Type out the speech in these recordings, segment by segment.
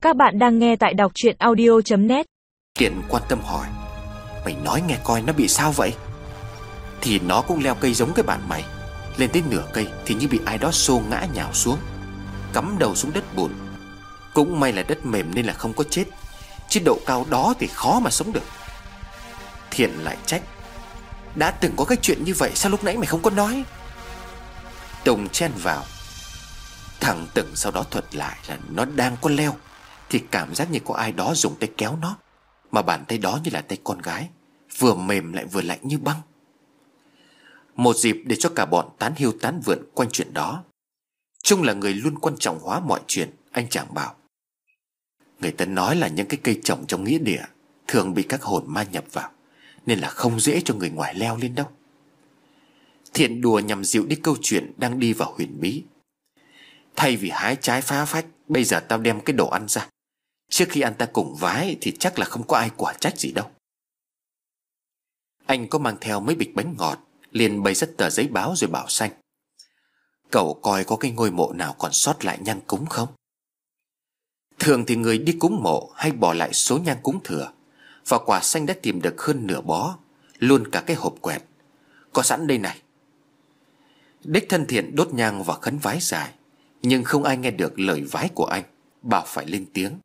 Các bạn đang nghe tại đọc truyện audio.net. Thiện quan tâm hỏi: mày nói nghe coi nó bị sao vậy? Thì nó cũng leo cây giống cái bạn mày. Lên tới nửa cây thì như bị ai đó xô ngã nhào xuống, cắm đầu xuống đất bùn. Cũng may là đất mềm nên là không có chết, chứ độ cao đó thì khó mà sống được. Thiện lại trách: đã từng có cái chuyện như vậy, sao lúc nãy mày không có nói? Tùng chen vào: thằng Từng sau đó thuật lại là nó đang có leo thì cảm giác như có ai đó dùng tay kéo nó, mà bàn tay đó như là tay con gái, vừa mềm lại vừa lạnh như băng. Một dịp để cho cả bọn tán hiu tán vượn quanh chuyện đó. Trung là người luôn quan trọng hóa mọi chuyện. Anh chàng bảo: người ta nói là những cái cây trồng trong nghĩa địa thường bị các hồn ma nhập vào, nên là không dễ cho người ngoài leo lên đâu. Thiện đùa nhằm dịu đi câu chuyện đang đi vào huyền bí: thay vì hái trái phá phách, bây giờ tao đem cái đồ ăn ra. Trước khi ăn ta cùng vái thì chắc là không có ai quả trách gì đâu. Anh có mang theo mấy bịch bánh ngọt, liền bày rất tờ giấy báo rồi bảo Xanh: cậu coi có cái ngôi mộ nào còn sót lại nhang cúng không? Thường thì người đi cúng mộ hay bỏ lại số nhang cúng thừa, và quả Xanh đã tìm được hơn nửa bó, luôn cả cái hộp quẹt. Có sẵn đây này. Đích thân Thiện đốt nhang và khấn vái dài, nhưng không ai nghe được lời vái của anh, bảo phải lên tiếng: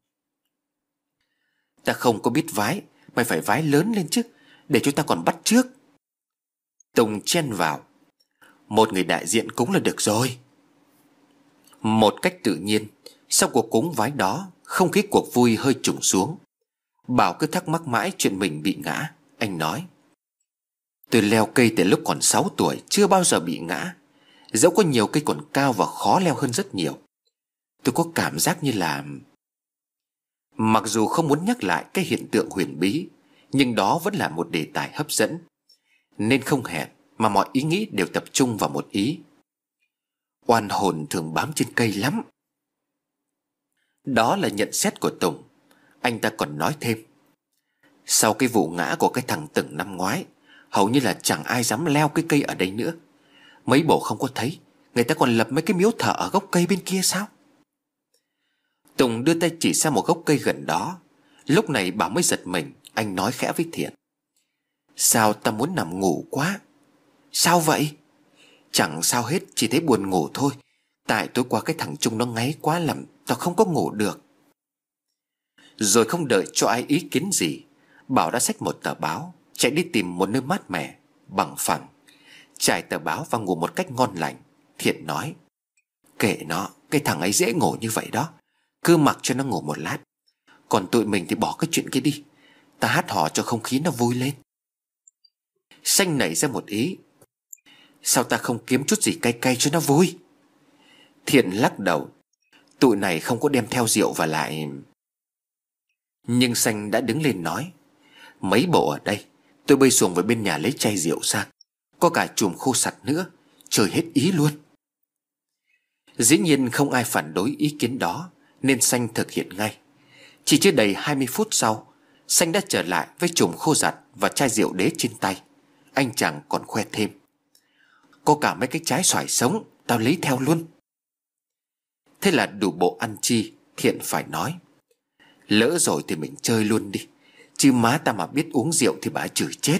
ta không có biết vái, mày phải vái lớn lên chứ, để chúng ta còn bắt chước. Tùng chen vào: một người đại diện cúng là được rồi. Một cách tự nhiên, sau cuộc cúng vái đó, không khí cuộc vui hơi trùng xuống. Bảo cứ thắc mắc mãi chuyện mình bị ngã. Anh nói: tôi leo cây từ lúc còn 6 tuổi, chưa bao giờ bị ngã. Dẫu có nhiều cây còn cao và khó leo hơn rất nhiều. Tôi có cảm giác như là... Mặc dù không muốn nhắc lại cái hiện tượng huyền bí, nhưng đó vẫn là một đề tài hấp dẫn, nên không hẹn mà mọi ý nghĩ đều tập trung vào một ý: oan hồn thường bám trên cây lắm. Đó là nhận xét của Tùng. Anh ta còn nói thêm: sau cái vụ ngã của cái thằng Từng năm ngoái, hầu như là chẳng ai dám leo cái cây ở đây nữa. Mấy bộ không có thấy người ta còn lập mấy cái miếu thờ ở gốc cây bên kia sao? Tùng đưa tay chỉ sang một gốc cây gần đó. Lúc này Bảo mới giật mình. Anh nói khẽ với Thiện: sao ta muốn nằm ngủ quá. Sao vậy? Chẳng sao hết, chỉ thấy buồn ngủ thôi. Tại tối qua cái thằng Trung nó ngáy quá làm tao không có ngủ được. Rồi không đợi cho ai ý kiến gì, Bảo đã xách một tờ báo, chạy đi tìm một nơi mát mẻ, bằng phẳng, trải tờ báo và ngủ một cách ngon lành. Thiện nói: kệ nó, cái thằng ấy dễ ngủ như vậy đó, cứ mặc cho nó ngủ một lát. Còn tụi mình thì bỏ cái chuyện kia đi, ta hát hò cho không khí nó vui lên. Xanh nảy ra một ý: sao ta không kiếm chút gì cay cay cho nó vui? Thiện lắc đầu: tụi này không có đem theo rượu và lại... Nhưng Xanh đã đứng lên nói: mấy bộ ở đây, tôi bơi xuồng về bên nhà lấy chai rượu sang, có cả chùm khô sặt nữa, chơi hết ý luôn. Dĩ nhiên không ai phản đối ý kiến đó, nên Xanh thực hiện ngay. Chỉ chưa đầy 20 phút sau, Xanh đã trở lại với chùm khô giặt và chai rượu đế trên tay. Anh chàng còn khoe thêm: có cả mấy cái trái xoài sống, tao lấy theo luôn. Thế là đủ bộ ăn chi. Thiện phải nói: lỡ rồi thì mình chơi luôn đi, chứ má ta mà biết uống rượu thì bà chửi chết.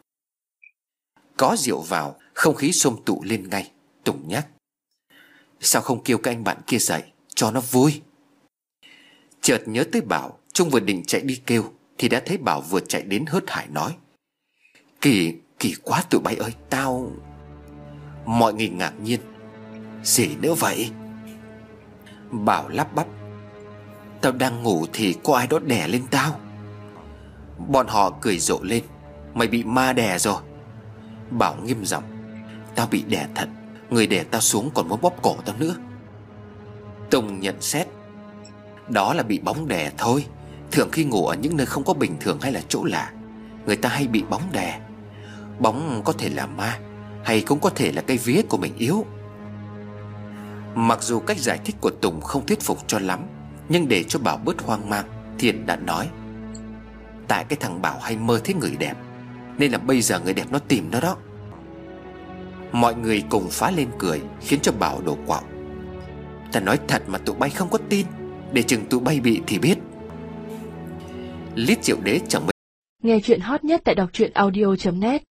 Có rượu vào, không khí xôm tụ lên ngay. Tùng nhắc: sao không kêu các anh bạn kia dậy cho nó vui? Chợt nhớ tới Bảo. Trung vừa định chạy đi kêu thì đã thấy Bảo vừa chạy đến hớt hải nói: kỳ quá tụi bay ơi, tao... Mọi người ngạc nhiên: gì nữa vậy? Bảo lắp bắp: tao đang ngủ thì có ai đó đè lên tao. Bọn họ cười rộ lên: mày bị ma đè rồi. Bảo nghiêm giọng: tao bị đè thật, người đè tao xuống còn muốn bóp cổ tao nữa. Tùng nhận xét: đó là bị bóng đè thôi. Thường khi ngủ ở những nơi không có bình thường hay là chỗ lạ, người ta hay bị bóng đè. Bóng có thể là ma, hay cũng có thể là cái vía của mình yếu. Mặc dù cách giải thích của Tùng không thuyết phục cho lắm, nhưng để cho Bảo bớt hoang mang, Thiện đã nói: tại cái thằng Bảo hay mơ thấy người đẹp, nên là bây giờ người đẹp nó tìm nó đó. Mọi người cùng phá lên cười, khiến cho Bảo đổ quạo: ta nói thật mà tụi bay không có tin. Để chừng tụi bay bị thì biết. Lít Triệu Đế chẳng mấy. Nghe chuyện hot nhất tại đọc truyện audio.net.